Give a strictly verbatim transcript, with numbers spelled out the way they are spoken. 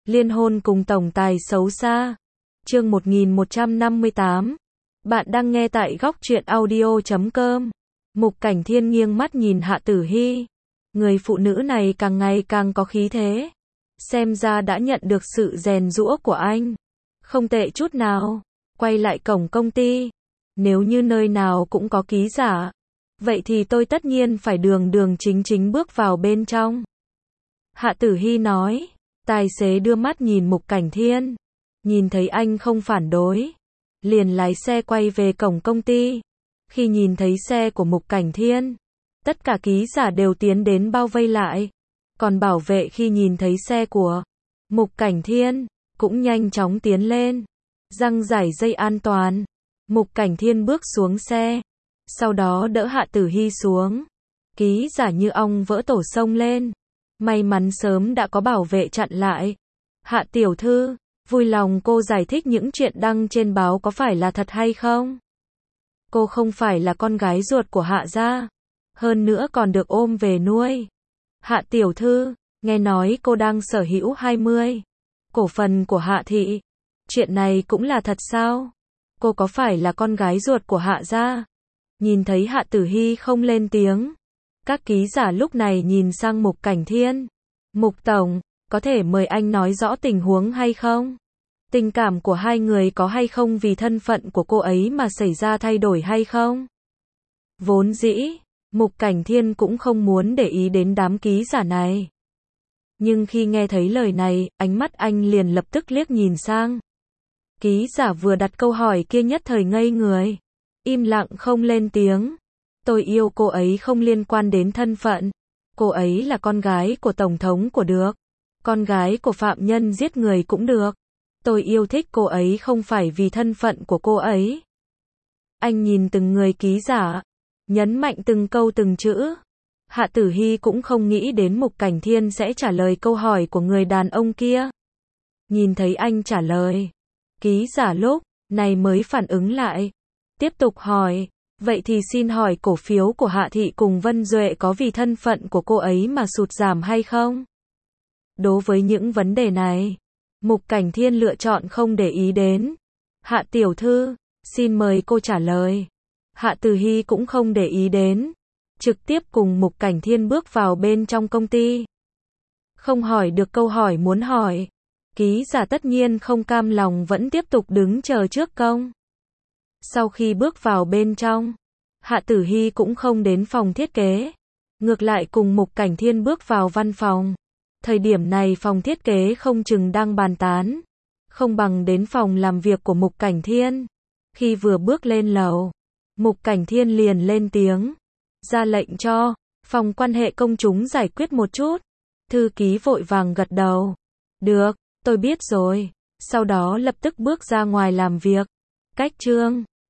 Liên hôn cùng tổng tài xấu xa. Chương một nghìn một trăm năm mươi tám. Bạn đang nghe tại góc truyện audio chấm com. Mục Cảnh Thiên nghiêng mắt nhìn Hạ Tử Hi. Người phụ nữ này càng ngày càng có khí thế. Xem ra đã nhận được sự rèn giũa của anh. Không tệ chút nào. Quay lại cổng công ty. Nếu như nơi nào cũng có ký giả, vậy thì tôi tất nhiên phải đường đường chính chính bước vào bên trong. Hạ Tử Hi nói. Tài xế đưa mắt nhìn Mục Cảnh Thiên. Nhìn thấy anh không phản đối, liền lái xe quay về cổng công ty. Khi nhìn thấy xe của Mục Cảnh Thiên, tất cả ký giả đều tiến đến bao vây lại. Còn bảo vệ khi nhìn thấy xe của Mục Cảnh Thiên, cũng nhanh chóng tiến lên, giăng giải dây an toàn. Mục Cảnh Thiên bước xuống xe, sau đó đỡ Hạ Tử Hi xuống. Ký giả như ong vỡ tổ xông lên. May mắn sớm đã có bảo vệ chặn lại. Hạ tiểu thư, vui lòng cô giải thích những chuyện đăng trên báo có phải là thật hay không? Cô không phải là con gái ruột của Hạ gia, hơn nữa còn được ôm về nuôi. Hạ tiểu thư, nghe nói cô đang sở hữu hai mươi cổ phần của Hạ thị. Chuyện này cũng là thật sao? Cô có phải là con gái ruột của Hạ gia? Nhìn thấy Hạ Tử Hi không lên tiếng, các ký giả lúc này nhìn sang Mục Cảnh Thiên. Mục tổng, có thể mời anh nói rõ tình huống hay không? Tình cảm của hai người có hay không vì thân phận của cô ấy mà xảy ra thay đổi hay không? Vốn dĩ, Mục Cảnh Thiên cũng không muốn để ý đến đám ký giả này. Nhưng khi nghe thấy lời này, ánh mắt anh liền lập tức liếc nhìn sang. Ký giả vừa đặt câu hỏi kia nhất thời ngây người, im lặng không lên tiếng. Tôi yêu cô ấy không liên quan đến thân phận. Cô ấy là con gái của Tổng thống của được. Con gái của phạm nhân giết người cũng được. Tôi yêu thích cô ấy không phải vì thân phận của cô ấy. Anh nhìn từng người ký giả, nhấn mạnh từng câu từng chữ. Hạ Tử Hi cũng không nghĩ đến Mục Cảnh Thiên sẽ trả lời câu hỏi của người đàn ông kia. Nhìn thấy anh trả lời, ký giả lúc này mới phản ứng lại. Tiếp tục hỏi. Vậy thì xin hỏi cổ phiếu của Hạ thị cùng Vân Duệ có vì thân phận của cô ấy mà sụt giảm hay không? Đối với những vấn đề này, Mục Cảnh Thiên lựa chọn không để ý đến. Hạ tiểu thư, xin mời cô trả lời. Hạ Tử Hi cũng không để ý đến, trực tiếp cùng Mục Cảnh Thiên bước vào bên trong công ty. Không hỏi được câu hỏi muốn hỏi, ký giả tất nhiên không cam lòng vẫn tiếp tục đứng chờ trước công. Sau khi bước vào bên trong, Hạ Tử Hi cũng không đến phòng thiết kế, ngược lại cùng Mục Cảnh Thiên bước vào văn phòng. Thời điểm này phòng thiết kế không chừng đang bàn tán, không bằng đến phòng làm việc của Mục Cảnh Thiên. Khi vừa bước lên lầu, Mục Cảnh Thiên liền lên tiếng, ra lệnh cho phòng quan hệ công chúng giải quyết một chút. Thư ký vội vàng gật đầu. Được, tôi biết rồi. Sau đó lập tức bước ra ngoài làm việc. Cách chương